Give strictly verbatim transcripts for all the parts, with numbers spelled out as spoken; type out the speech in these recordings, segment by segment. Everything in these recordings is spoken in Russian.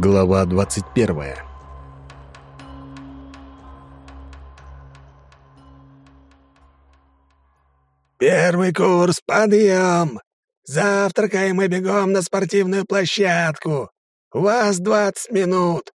Глава двадцать первая. «Первый курс, подъем! Завтракаем и бегом на спортивную площадку! У вас двадцать минут!»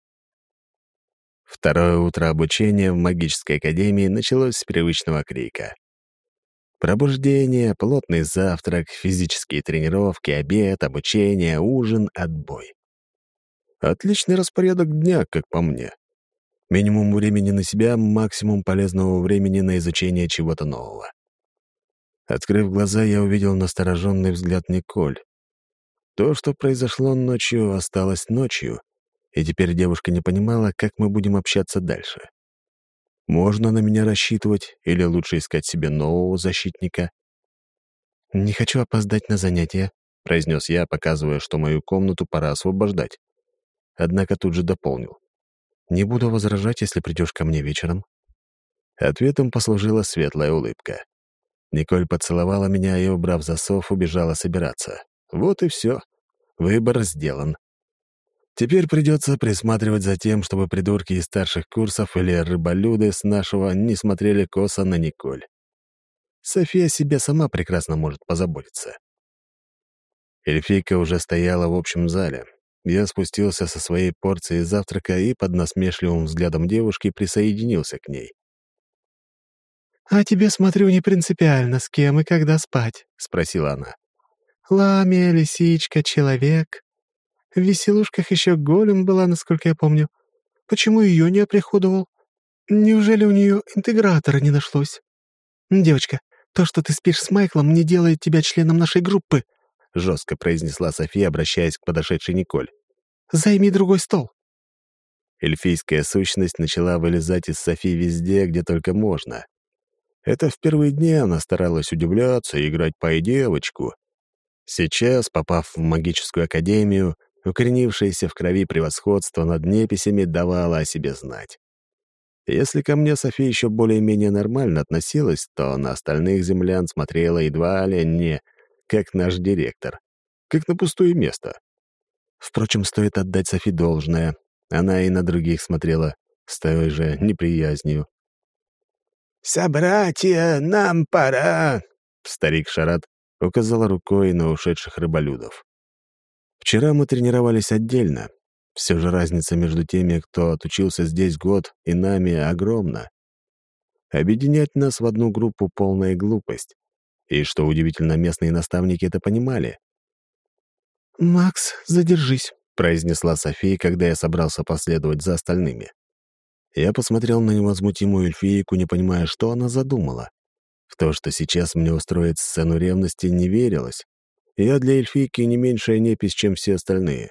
Второе утро обучения в магической академии началось с привычного крика. Пробуждение, плотный завтрак, физические тренировки, обед, обучение, ужин, отбой. Отличный распорядок дня, как по мне. Минимум времени на себя, максимум полезного времени на изучение чего-то нового. Открыв глаза, я увидел настороженный взгляд Николь. То, что произошло ночью, осталось ночью, и теперь девушка не понимала, как мы будем общаться дальше. Можно на меня рассчитывать или лучше искать себе нового защитника? «Не хочу опоздать на занятия», — произнес я, показывая, что мою комнату пора освобождать. Однако тут же дополнил. «Не буду возражать, если придешь ко мне вечером». Ответом послужила светлая улыбка. Николь поцеловала меня и, убрав засов, убежала собираться. Вот и все. Выбор сделан. Теперь придется присматривать за тем, чтобы придурки из старших курсов или рыболюды с нашего не смотрели косо на Николь. София себе сама прекрасно может позаботиться. Эльфийка уже стояла в общем зале. Я спустился со своей порцией завтрака и под насмешливым взглядом девушки присоединился к ней. «А тебе, смотрю, не принципиально, с кем и когда спать», — спросила она. «Ламия, лисичка, человек. В веселушках еще голем была, насколько я помню. Почему ее не оприходовал? Неужели у нее интегратора не нашлось? Девочка, то, что ты спишь с Майклом, не делает тебя членом нашей группы», — жестко произнесла София, обращаясь к подошедшей Николь. «Займи другой стол». Эльфийская сущность начала вылезать из Софи везде, где только можно. Это в первые дни она старалась удивляться и играть по-девочку. Сейчас, попав в магическую академию, укоренившееся в крови превосходство над неписями давало о себе знать. Если ко мне София еще более-менее нормально относилась, то на остальных землян смотрела едва ли не как наш директор, как на пустое место. Впрочем, стоит отдать Софи должное. Она и на других смотрела с той же неприязнью. «Собратья, нам пора!» Старик Шарат указал рукой на ушедших рыболюдов. Вчера мы тренировались отдельно. Все же разница между теми, кто отучился здесь год, и нами огромна. Объединять нас в одну группу — полная глупость. И, что удивительно, местные наставники это понимали. «Макс, задержись», — произнесла София, когда я собрался последовать за остальными. Я посмотрел на невозмутимую эльфийку, не понимая, что она задумала. В то, что сейчас мне устроит сцену ревности, не верилось. Я для эльфийки не меньшая непись, чем все остальные.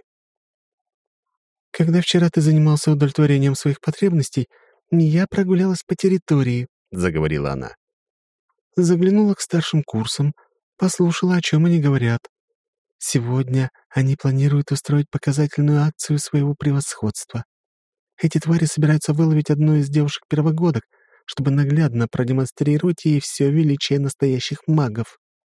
«Когда вчера ты занимался удовлетворением своих потребностей, я прогулялась по территории», — заговорила она. «Заглянула к старшим курсам, послушала, о чем они говорят. Сегодня они планируют устроить показательную акцию своего превосходства. Эти твари собираются выловить одну из девушек-первогодок, чтобы наглядно продемонстрировать ей все величие настоящих магов».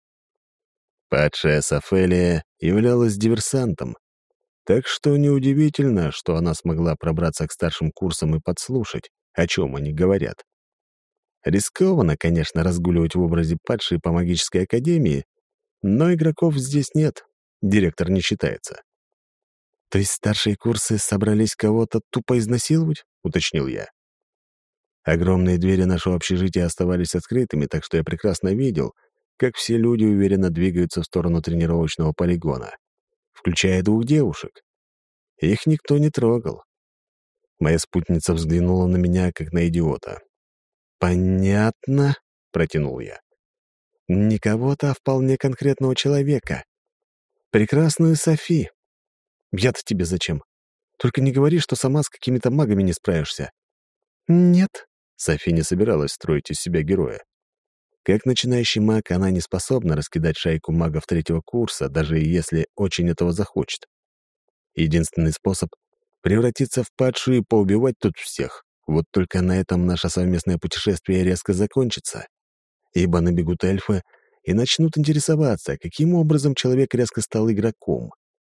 Падшая Софелия являлась диверсантом, так что неудивительно, что она смогла пробраться к старшим курсам и подслушать, о чем они говорят. Рискованно, конечно, разгуливать в образе падшей по магической академии, но игроков здесь нет, директор не считается. «То есть старшие курсы собрались кого-то тупо изнасиловать?» — уточнил я. Огромные двери нашего общежития оставались открытыми, так что я прекрасно видел, как все люди уверенно двигаются в сторону тренировочного полигона, включая двух девушек. Их никто не трогал. Моя спутница взглянула на меня, как на идиота. «Понятно», — протянул я. «Не кого-то, а вполне конкретного человека. Прекрасную Софи. Я-то тебе зачем? Только не говори, что сама с какими-то магами не справишься». «Нет», — Софи не собиралась строить из себя героя. Как начинающий маг, она не способна раскидать шайку магов третьего курса, даже если очень этого захочет. Единственный способ — превратиться в падшую и поубивать тут всех. Вот только на этом наше совместное путешествие резко закончится. Ибо набегут эльфы и начнут интересоваться, каким образом человек резко стал игроком.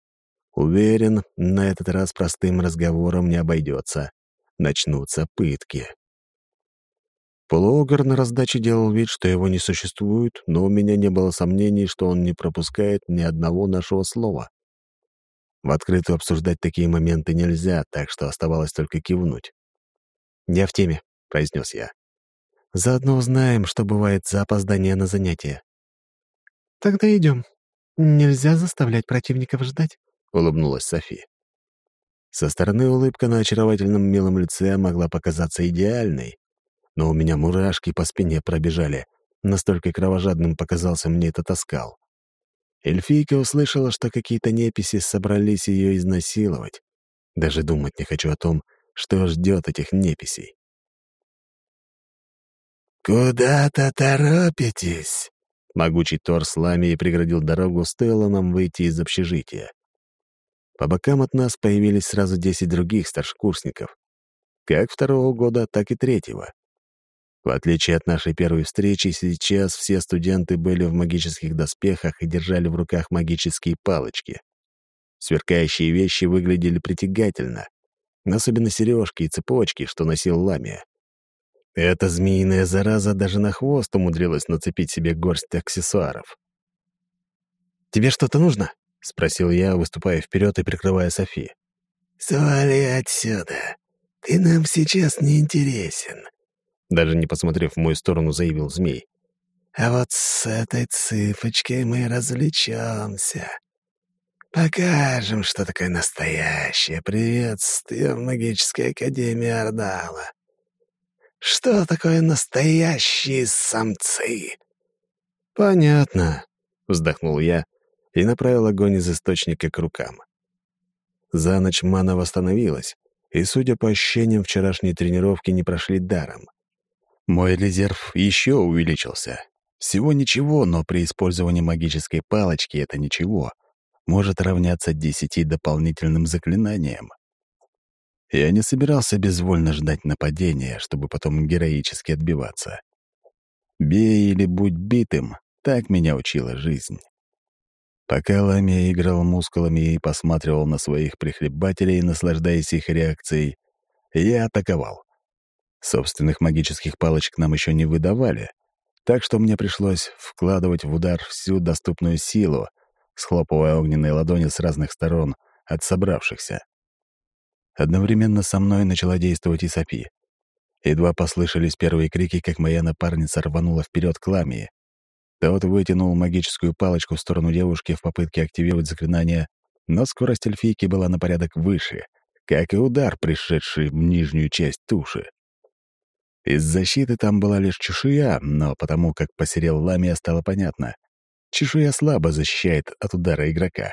Уверен, на этот раз простым разговором не обойдется. Начнутся пытки. Полуогр на раздаче делал вид, что его не существует, но у меня не было сомнений, что он не пропускает ни одного нашего слова. В открытую обсуждать такие моменты нельзя, так что оставалось только кивнуть. «Я в теме», — произнес я. «Заодно узнаем, что бывает за опоздание на занятия». «Тогда идем. Нельзя заставлять противников ждать», — улыбнулась Софи. Со стороны улыбка на очаровательном милом лице могла показаться идеальной, но у меня мурашки по спине пробежали. Настолько кровожадным показался мне этот оскал. Эльфийка услышала, что какие-то неписи собрались ее изнасиловать. Даже думать не хочу о том, что ждет этих неписей. «Куда-то торопитесь?» Могучий торс Ламии преградил дорогу, стоило нам выйти из общежития. По бокам от нас появились сразу десять других старшекурсников. Как второго года, так и третьего. В отличие от нашей первой встречи, сейчас все студенты были в магических доспехах и держали в руках магические палочки. Сверкающие вещи выглядели притягательно, особенно сережки и цепочки, что носил Ламия. Эта змеиная зараза даже на хвост умудрилась нацепить себе горсть аксессуаров. «Тебе что-то нужно?» — спросил я, выступая вперед и прикрывая Софи. «Свали отсюда. Ты нам сейчас не интересен», — даже не посмотрев в мою сторону, заявил змей. «А вот с этой цыпочкой мы развлечемся. Покажем, что такое настоящее приветствие в магической академии Ордала. Что такое настоящие самцы?» «Понятно», — вздохнул я и направил огонь из источника к рукам. За ночь мана восстановилась, и, судя по ощущениям, вчерашние тренировки не прошли даром. Мой резерв еще увеличился. Всего ничего, но при использовании магической палочки это ничего может равняться десяти дополнительным заклинаниям. Я не собирался безвольно ждать нападения, чтобы потом героически отбиваться. «Бей или будь битым», — так меня учила жизнь. Пока Ламия играл мускулами и посматривал на своих прихлебателей, наслаждаясь их реакцией, я атаковал. Собственных магических палочек нам еще не выдавали, так что мне пришлось вкладывать в удар всю доступную силу, схлопывая огненные ладони с разных сторон от собравшихся. Одновременно со мной начала действовать и Софи. Едва послышались первые крики, как моя напарница рванула вперед к Ламии. Тот вытянул магическую палочку в сторону девушки в попытке активировать заклинание, но скорость эльфийки была на порядок выше, как и удар, пришедший в нижнюю часть туши. Из защиты там была лишь чешуя, но потому как посерел Ламия, стало понятно. Чешуя слабо защищает от удара игрока.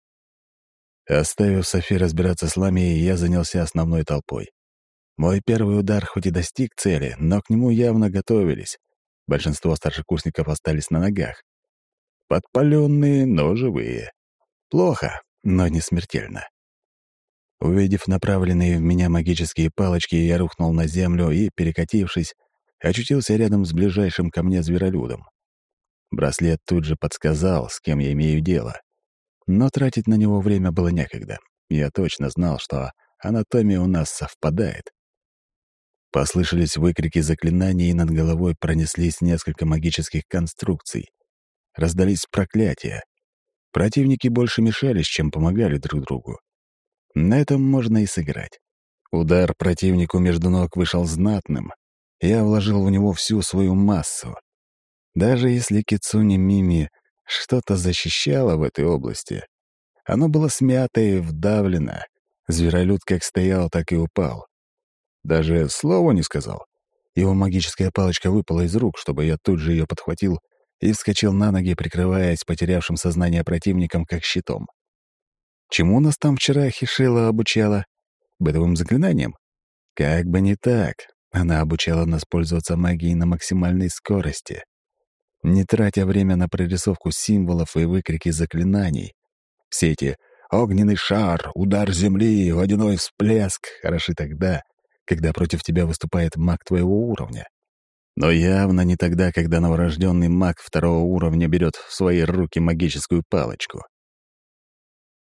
Оставив Софи разбираться с Ламией, я занялся основной толпой. Мой первый удар хоть и достиг цели, но к нему явно готовились. Большинство старшекурсников остались на ногах. Подпаленные, но живые. Плохо, но не смертельно. Увидев направленные в меня магические палочки, я рухнул на землю и, перекатившись, очутился рядом с ближайшим ко мне зверолюдом. Браслет тут же подсказал, с кем я имею дело. Но тратить на него время было некогда. Я точно знал, что анатомия у нас совпадает. Послышались выкрики заклинаний, и над головой пронеслись несколько магических конструкций. Раздались проклятия. Противники больше мешались, чем помогали друг другу. На этом можно и сыграть. Удар противнику между ног вышел знатным. Я вложил в него всю свою массу. Даже если Кицуни Мими что-то защищало в этой области, оно было смято и вдавлено. Зверолюд как стоял, так и упал. Даже слова не сказал. Его магическая палочка выпала из рук, чтобы я тут же ее подхватил и вскочил на ноги, прикрываясь потерявшим сознание противником как щитом. Чему нас там вчера Хишила обучала? Бытовым заклинаниям? Как бы не так. Она обучала нас пользоваться магией на максимальной скорости, не тратя время на прорисовку символов и выкрики заклинаний. Все эти «огненный шар», «удар земли», «водяной всплеск» хороши тогда, когда против тебя выступает маг твоего уровня. Но явно не тогда, когда новорожденный маг второго уровня берет в свои руки магическую палочку.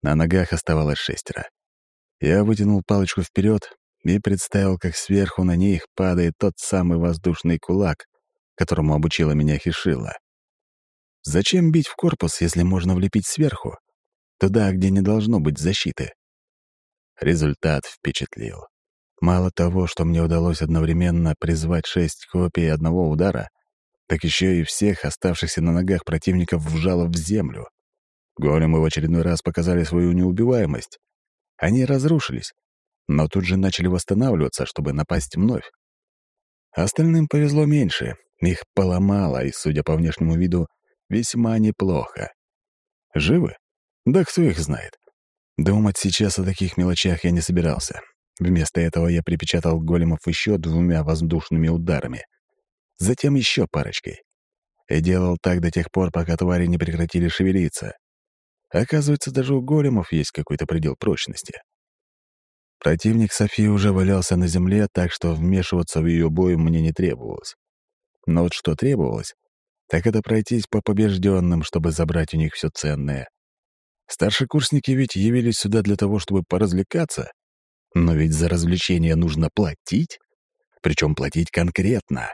На ногах оставалось шестеро. Я вытянул палочку вперед и представил, как сверху на них падает тот самый воздушный кулак, которому обучила меня Хишила. Зачем бить в корпус, если можно влепить сверху? Туда, где не должно быть защиты. Результат впечатлил. Мало того, что мне удалось одновременно призвать шесть копий одного удара, так еще и всех оставшихся на ногах противников вжало в землю. Големы в очередной раз показали свою неубиваемость. Они разрушились, но тут же начали восстанавливаться, чтобы напасть вновь. Остальным повезло меньше. Их поломало, и, судя по внешнему виду, весьма неплохо. Живы? Да кто их знает. Думать сейчас о таких мелочах я не собирался. Вместо этого я припечатал големов еще двумя воздушными ударами. Затем еще парочкой. И делал так до тех пор, пока твари не прекратили шевелиться. Оказывается, даже у големов есть какой-то предел прочности. Противник Софии уже валялся на земле, так что вмешиваться в ее бой мне не требовалось. Но вот что требовалось, так это пройтись по побежденным, чтобы забрать у них все ценное. Старшекурсники ведь явились сюда для того, чтобы поразвлекаться. Но ведь за развлечение нужно платить, причем платить конкретно.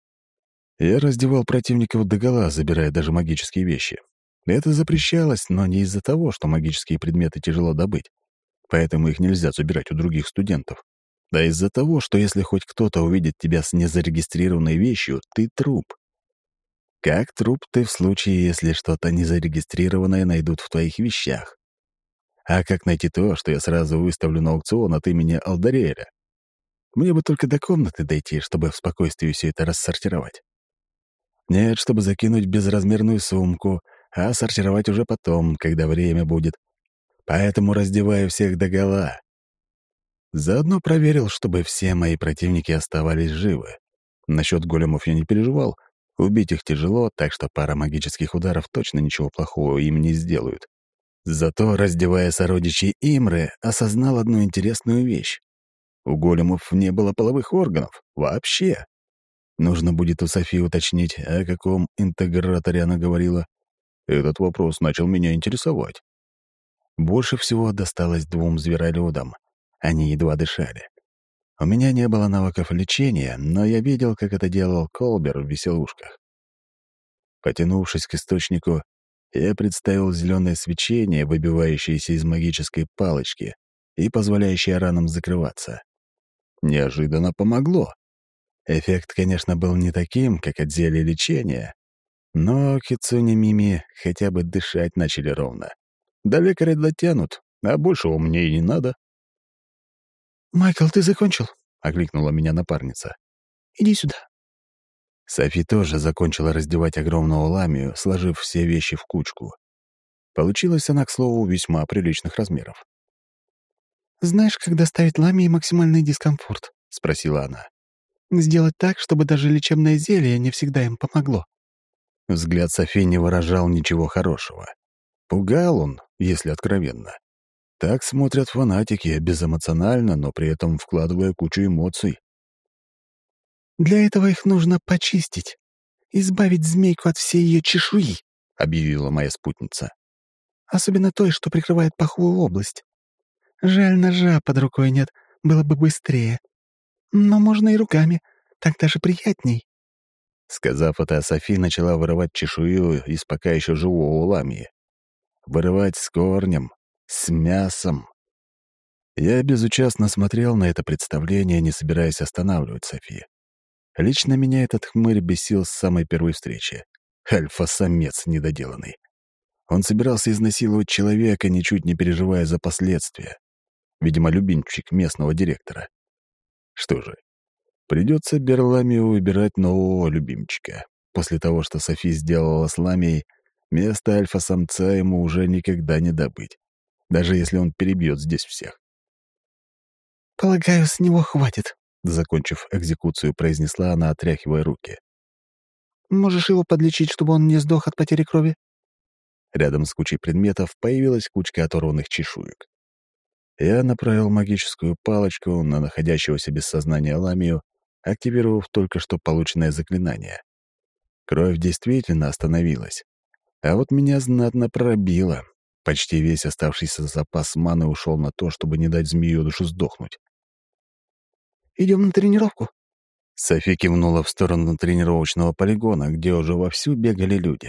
Я раздевал противников догола, забирая даже магические вещи. Это запрещалось, но не из-за того, что магические предметы тяжело добыть, поэтому их нельзя забирать у других студентов, а из-за того, что если хоть кто-то увидит тебя с незарегистрированной вещью, ты труп. Как труп ты в случае, если что-то незарегистрированное найдут в твоих вещах. А как найти то, что я сразу выставлю на аукцион от имени Алдариэля? Мне бы только до комнаты дойти, чтобы в спокойствии все это рассортировать. Нет, чтобы закинуть в безразмерную сумку, а сортировать уже потом, когда время будет. Поэтому раздеваю всех догола. Заодно проверил, чтобы все мои противники оставались живы. Насчет големов я не переживал. Убить их тяжело, так что пара магических ударов точно ничего плохого им не сделают. Зато, раздевая сородичей Имры, осознал одну интересную вещь. У големов не было половых органов. Вообще. Нужно будет у Софии уточнить, о каком интеграторе она говорила. Этот вопрос начал меня интересовать. Больше всего досталось двум зверолюдам. Они едва дышали. У меня не было навыков лечения, но я видел, как это делал Колбер в веселушках. Потянувшись к источнику, я представил зеленое свечение, выбивающееся из магической палочки и позволяющее ранам закрываться. Неожиданно помогло. Эффект, конечно, был не таким, как от зелья лечения, но Кицуни Мими хотя бы дышать начали ровно. До лекаря дотянут, а большего мне и не надо. «Майкл, ты закончил?» — окликнула меня напарница. «Иди сюда». Софи тоже закончила раздевать огромную ламию, сложив все вещи в кучку. Получилась она, к слову, весьма приличных размеров. «Знаешь, как доставить ламии максимальный дискомфорт?» — спросила она. «Сделать так, чтобы даже лечебное зелье не всегда им помогло». Взгляд Софи не выражал ничего хорошего. Пугал он, если откровенно. Так смотрят фанатики, безэмоционально, но при этом вкладывая кучу эмоций. «Для этого их нужно почистить, избавить змейку от всей ее чешуи», — объявила моя спутница. «Особенно той, что прикрывает паховую область. Жаль, ножа под рукой нет, было бы быстрее. Но можно и руками, так даже приятней». Сказав это, Софи начала вырывать чешую из пока еще живого ламии. Вырывать с корнем, с мясом. Я безучастно смотрел на это представление, не собираясь останавливать Софи. Лично меня этот хмырь бесил с самой первой встречи. Альфа-самец недоделанный. Он собирался изнасиловать человека, ничуть не переживая за последствия. Видимо, любимчик местного директора. Что же, придется Берламию выбирать нового любимчика. После того, что Софи сделала с Ламией, место альфа-самца ему уже никогда не добыть, даже если он перебьет здесь всех. «Полагаю, с него хватит», — закончив экзекуцию, произнесла она, отряхивая руки. «Можешь его подлечить, чтобы он не сдох от потери крови?» Рядом с кучей предметов появилась кучка оторванных чешуек. Я направил магическую палочку на находящегося без сознания Ламию, активировав только что полученное заклинание. Кровь действительно остановилась, а вот меня знатно пробило. Почти весь оставшийся запас маны ушел на то, чтобы не дать змеёнышу сдохнуть. «Идем на тренировку?» Софи кивнула в сторону тренировочного полигона, где уже вовсю бегали люди.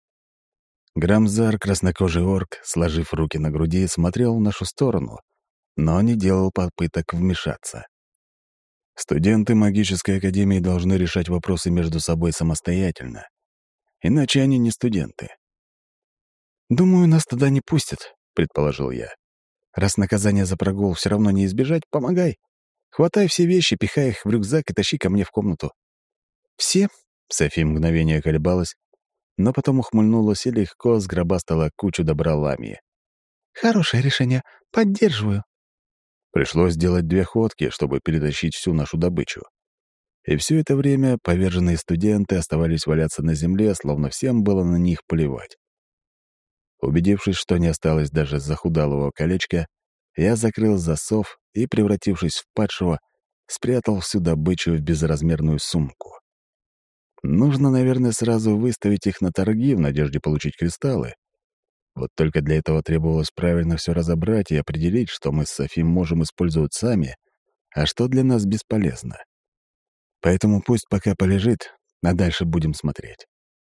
Грамзар, краснокожий орк, сложив руки на груди, смотрел в нашу сторону, но не делал попыток вмешаться. Студенты магической академии должны решать вопросы между собой самостоятельно. Иначе они не студенты. «Думаю, нас туда не пустят», — предположил я. «Раз наказание за прогул все равно не избежать, помогай. Хватай все вещи, пихай их в рюкзак и тащи ко мне в комнату». «Все?» — Софи мгновение колебалась, но потом ухмыльнулась и легко сгробастала кучу добра ламии. «Хорошее решение. Поддерживаю». Пришлось сделать две ходки, чтобы перетащить всю нашу добычу. И все это время поверженные студенты оставались валяться на земле, словно всем было на них плевать. Убедившись, что не осталось даже захудалого колечка, я закрыл засов и, превратившись в падшего, спрятал всю добычу в безразмерную сумку. Нужно, наверное, сразу выставить их на торги в надежде получить кристаллы. Вот только для этого требовалось правильно все разобрать и определить, что мы с Софи можем использовать сами, а что для нас бесполезно. Поэтому пусть пока полежит, а дальше будем смотреть.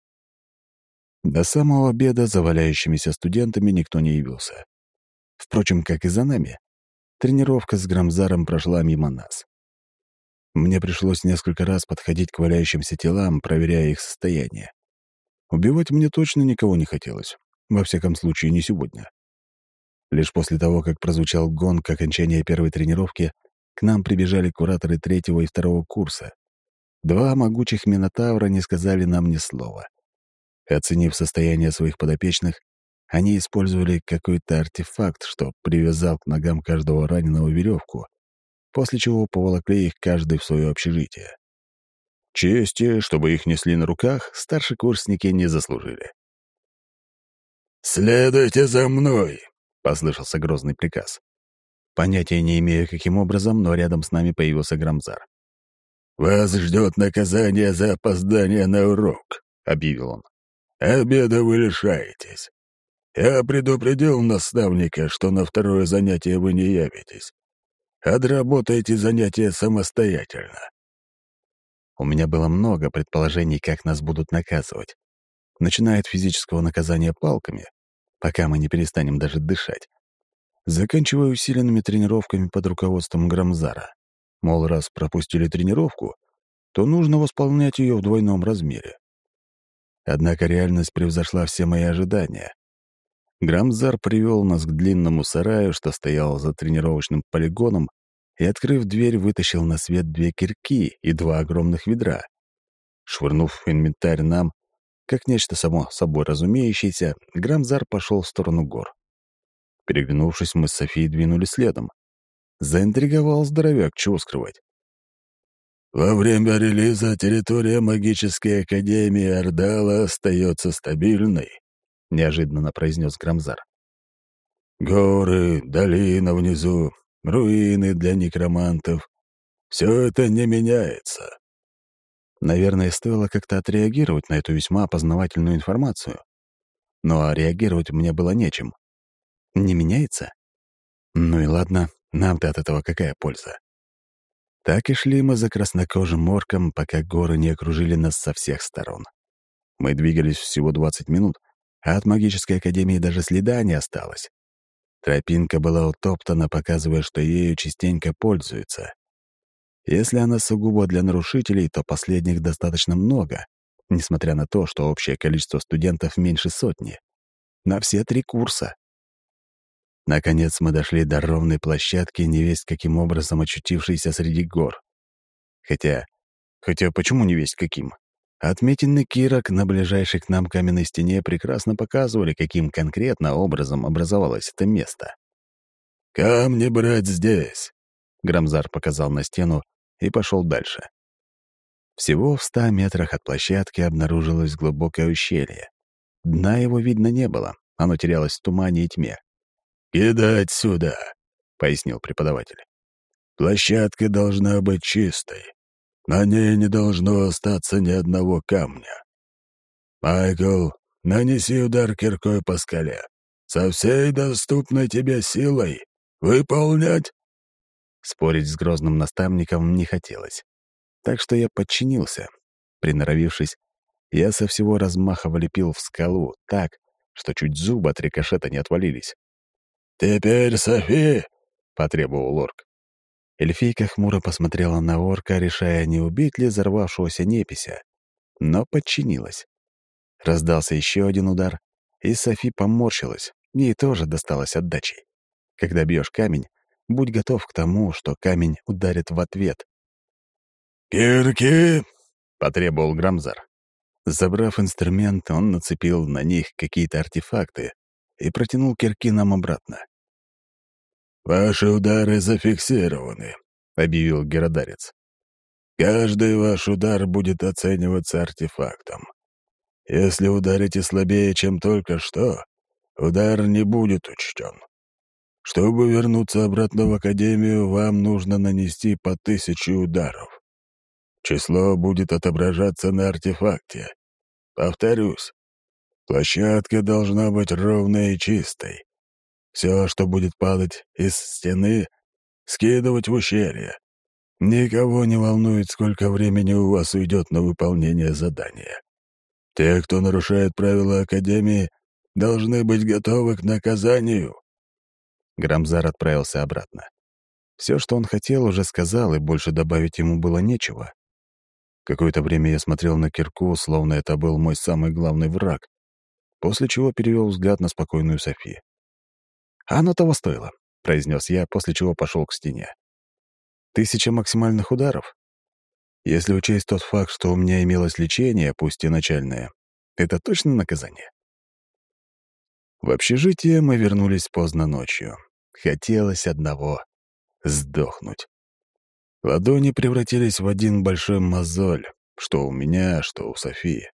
До самого обеда за валяющимися студентами никто не явился. Впрочем, как и за нами, тренировка с Грамзаром прошла мимо нас. Мне пришлось несколько раз подходить к валяющимся телам, проверяя их состояние. Убивать мне точно никого не хотелось. Во всяком случае, не сегодня. Лишь после того, как прозвучал гонг окончания первой тренировки, к нам прибежали кураторы третьего и второго курса. Два могучих минотавра не сказали нам ни слова. Оценив состояние своих подопечных, они использовали какой-то артефакт, что привязал к ногам каждого раненого веревку, после чего поволокли их каждый в свое общежитие. Чести, чтобы их несли на руках, старшекурсники не заслужили. «Следуйте за мной!» — послышался грозный приказ. Понятия не имею, каким образом, но рядом с нами появился Грамзар. «Вас ждет наказание за опоздание на урок», — объявил он. «Обеда вы лишаетесь. Я предупредил наставника, что на второе занятие вы не явитесь. Отработайте занятия самостоятельно». У меня было много предположений, как нас будут наказывать. Начиная от физического наказания палками, пока мы не перестанем даже дышать, заканчивая усиленными тренировками под руководством Грамзара. Мол, раз пропустили тренировку, то нужно восполнять ее в двойном размере. Однако реальность превзошла все мои ожидания. Грамзар привел нас к длинному сараю, что стоял за тренировочным полигоном, и, открыв дверь, вытащил на свет две кирки и два огромных ведра. Швырнув инвентарь нам, как нечто само собой разумеющееся, Грамзар пошел в сторону гор. Переглянувшись, мы с Софией двинули следом. Заинтриговал здоровяк, чего скрывать. «Во время релиза территория магической академии Ордала остается стабильной», — неожиданно произнес Грамзар. «Горы, долина внизу, руины для некромантов — все это не меняется». Наверное, стоило как-то отреагировать на эту весьма познавательную информацию. Но реагировать мне было нечем. Не меняется? Ну и ладно, нам-то от этого какая польза? Так и шли мы за краснокожим орком, пока горы не окружили нас со всех сторон. Мы двигались всего двадцать минут, а от магической академии даже следа не осталось. Тропинка была утоптана, показывая, что ею частенько пользуются. Если она сугубо для нарушителей, то последних достаточно много, несмотря на то, что общее количество студентов меньше сотни. На все три курса. Наконец мы дошли до ровной площадки, невесть каким образом очутившейся среди гор. Хотя... Хотя почему невесть каким? Отметины кирок на ближайшей к нам каменной стене прекрасно показывали, каким конкретно образом образовалось это место. «Камни брать здесь!» — Грамзар показал на стену и пошел дальше. Всего в ста метрах от площадки обнаружилось глубокое ущелье. Дна его видно не было, оно терялось в тумане и тьме. «Кидать сюда!» — пояснил преподаватель. «Площадка должна быть чистой. На ней не должно остаться ни одного камня. Майкл, нанеси удар киркой по скале. со всей доступной тебе силой выполнять?» Спорить с грозным наставником не хотелось. Так что я подчинился. Приноровившись, я со всего размаха влепил в скалу так, что чуть зубы от рикошета не отвалились. «Теперь Софи!» — потребовал орк. Эльфийка хмуро посмотрела на орка, решая, не убить ли взорвавшегося непися, но подчинилась. Раздался еще один удар, и Софи поморщилась, ей тоже досталось отдачей. Когда бьешь камень, будь готов к тому, что камень ударит в ответ. «Кирки!» — потребовал Грамзар. Забрав инструмент, он нацепил на них какие-то артефакты и протянул кирки нам обратно. «Ваши удары зафиксированы», — объявил Геродарец. «Каждый ваш удар будет оцениваться артефактом. Если ударите слабее, чем только что, удар не будет учтен. Чтобы вернуться обратно в Академию, вам нужно нанести по тысяче ударов. Число будет отображаться на артефакте. Повторюсь, площадка должна быть ровной и чистой. Все, что будет падать из стены, скидывать в ущелье. Никого не волнует, сколько времени у вас уйдет на выполнение задания. Те, кто нарушает правила Академии, должны быть готовы к наказанию». Грамзар отправился обратно. Все, что он хотел, уже сказал, и больше добавить ему было нечего. Какое-то время я смотрел на кирку, словно это был мой самый главный враг, после чего перевел взгляд на спокойную Софи. «Оно того стоило», — произнес я, после чего пошел к стене. «Тысяча максимальных ударов? Если учесть тот факт, что у меня имелось лечение, пусть и начальное, это точно наказание?» В общежитие мы вернулись поздно ночью. Хотелось одного — сдохнуть. Ладони превратились в один большой мозоль, что у меня, что у Софии.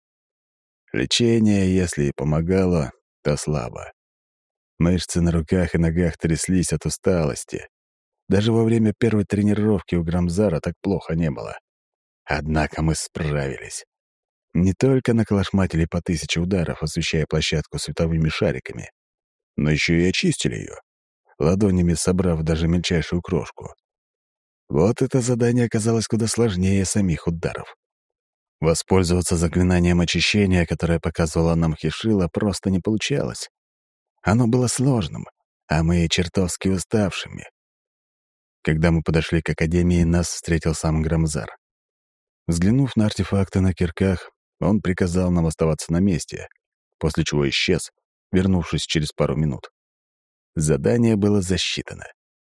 Лечение, если и помогало, то слабо. Мышцы на руках и ногах тряслись от усталости. Даже во время первой тренировки у Грамзара так плохо не было. Однако мы справились. Не только наколошматили по тысяче ударов, освещая площадку световыми шариками, но еще и очистили ее, ладонями собрав даже мельчайшую крошку. Вот это задание оказалось куда сложнее самих ударов. Воспользоваться заклинанием очищения, которое показывала нам Хишила, просто не получалось. Оно было сложным, а мы чертовски уставшими. Когда мы подошли к Академии, нас встретил сам Грамзар. Взглянув на артефакты на кирках, он приказал нам оставаться на месте, после чего исчез, вернувшись через пару минут. Задание было засчитано.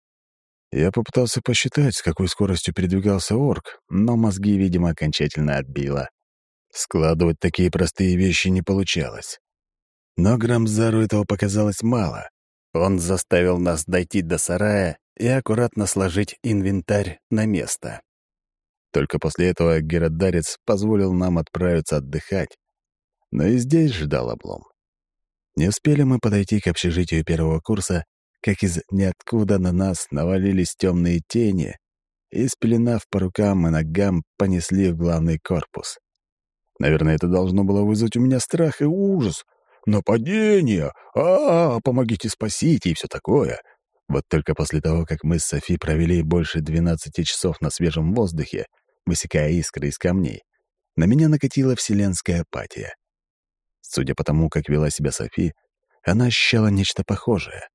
Я попытался посчитать, с какой скоростью передвигался орк, но мозги, видимо, окончательно отбило. Складывать такие простые вещи не получалось. Но Грамзару этого показалось мало. Он заставил нас дойти до сарая и аккуратно сложить инвентарь на место. Только после этого Геродарец позволил нам отправиться отдыхать, но и здесь ждал облом. Не успели мы подойти к общежитию первого курса, как из ниоткуда на нас навалились темные тени и, спеленав по рукам и ногам, понесли в главный корпус. Наверное, это должно было вызвать у меня страх и ужас. Нападение! А, -а, -а помогите, спасите и все такое. Вот только после того, как мы с Софи провели больше двенадцати часов на свежем воздухе, высекая искры из камней, на меня накатила вселенская апатия. Судя по тому, как вела себя Софи, она ощущала нечто похожее.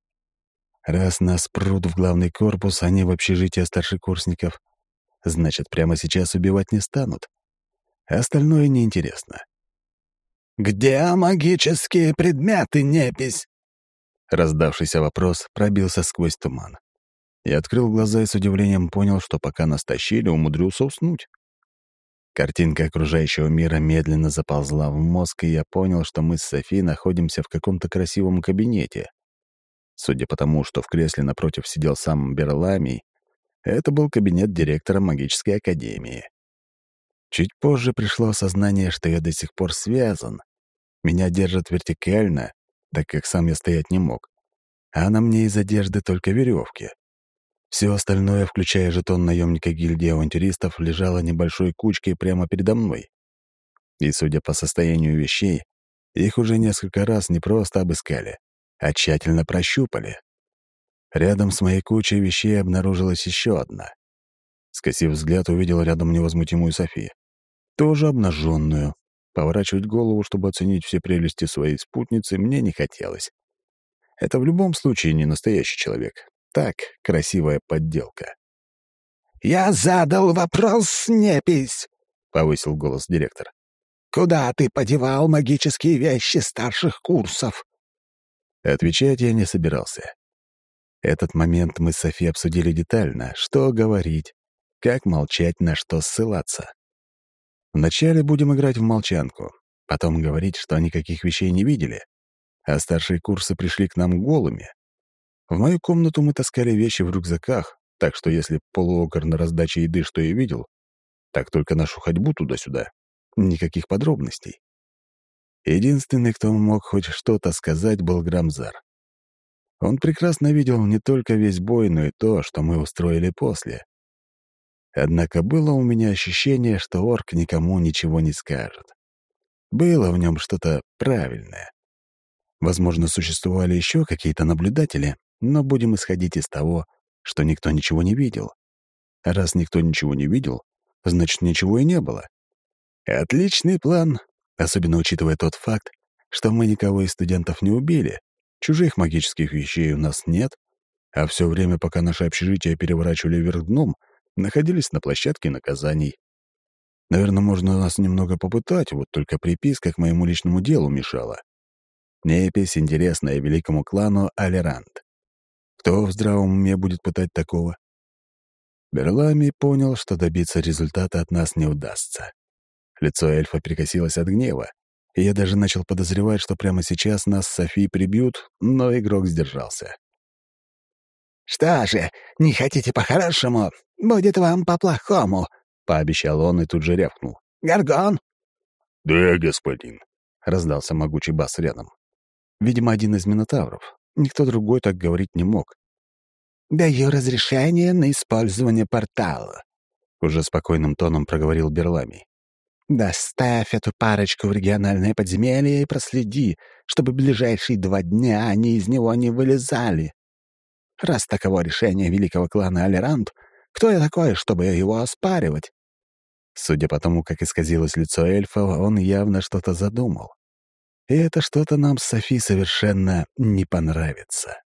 Раз нас прут в главный корпус, а не в общежитие старшекурсников, значит, прямо сейчас убивать не станут. А остальное неинтересно. «Где магические предметы, непись?» Раздавшийся вопрос пробился сквозь туман. Я открыл глаза и с удивлением понял, что пока нас тащили, умудрился уснуть. Картинка окружающего мира медленно заползла в мозг, и я понял, что мы с Софи находимся в каком-то красивом кабинете. Судя по тому, что в кресле напротив сидел сам Берламий, это был кабинет директора магической академии. Чуть позже пришло осознание, что я до сих пор связан. Меня держат вертикально, так как сам я стоять не мог. А на мне из одежды только веревки. Все остальное, включая жетон наемника гильдии авантюристов, лежало небольшой кучкой прямо передо мной. И, судя по состоянию вещей, их уже несколько раз не просто обыскали, а тщательно прощупали. Рядом с моей кучей вещей обнаружилась еще одна. Скосив взгляд, увидел рядом невозмутимую Софи. Тоже обнаженную. Поворачивать голову, чтобы оценить все прелести своей спутницы, мне не хотелось. Это в любом случае не настоящий человек. Так, красивая подделка. «Я задал вопрос, непись!» — повысил голос директор. «Куда ты подевал магические вещи старших курсов?» Отвечать я не собирался. Этот момент мы с Софи обсудили детально, что говорить, как молчать, на что ссылаться. Вначале будем играть в молчанку, потом говорить, что никаких вещей не видели, а старшие курсы пришли к нам голыми. В мою комнату мы таскали вещи в рюкзаках, так что если полуокр на раздаче еды что и видел, так только нашу ходьбу туда-сюда. Никаких подробностей. Единственный, кто мог хоть что-то сказать, был Грамзар. Он прекрасно видел не только весь бой, но и то, что мы устроили после. Однако было у меня ощущение, что орк никому ничего не скажет. Было в нем что-то правильное. Возможно, существовали еще какие-то наблюдатели, но будем исходить из того, что никто ничего не видел. А раз никто ничего не видел, значит, ничего и не было. Отличный план, особенно учитывая тот факт, что мы никого из студентов не убили, чужих магических вещей у нас нет, а все время, пока наше общежитие переворачивали вверх дном, находились на площадке наказаний. Наверное, можно нас немного попытать, вот только приписка к моему личному делу мешала. Непись интересная великому клану Алерант. Кто в здравом уме будет пытать такого? Берлами понял, что добиться результата от нас не удастся. Лицо эльфа перекосилось от гнева, и я даже начал подозревать, что прямо сейчас нас с Софи прибьют, но игрок сдержался. «Что же, не хотите по-хорошему? Будет вам по-плохому», — пообещал он и тут же рявкнул. «Гаргон!» «Да, господин», — раздался могучий бас рядом. Видимо, один из минотавров. Никто другой так говорить не мог. «Даю разрешение на использование портала», — уже спокойным тоном проговорил Берлами. «Доставь эту парочку в региональное подземелье и проследи, чтобы ближайшие два дня они из него не вылезали. Раз таково решение великого клана Алерант, кто я такой, чтобы его оспаривать?» Судя по тому, как исказилось лицо эльфа, он явно что-то задумал. И это что-то нам с Софи совершенно не понравится.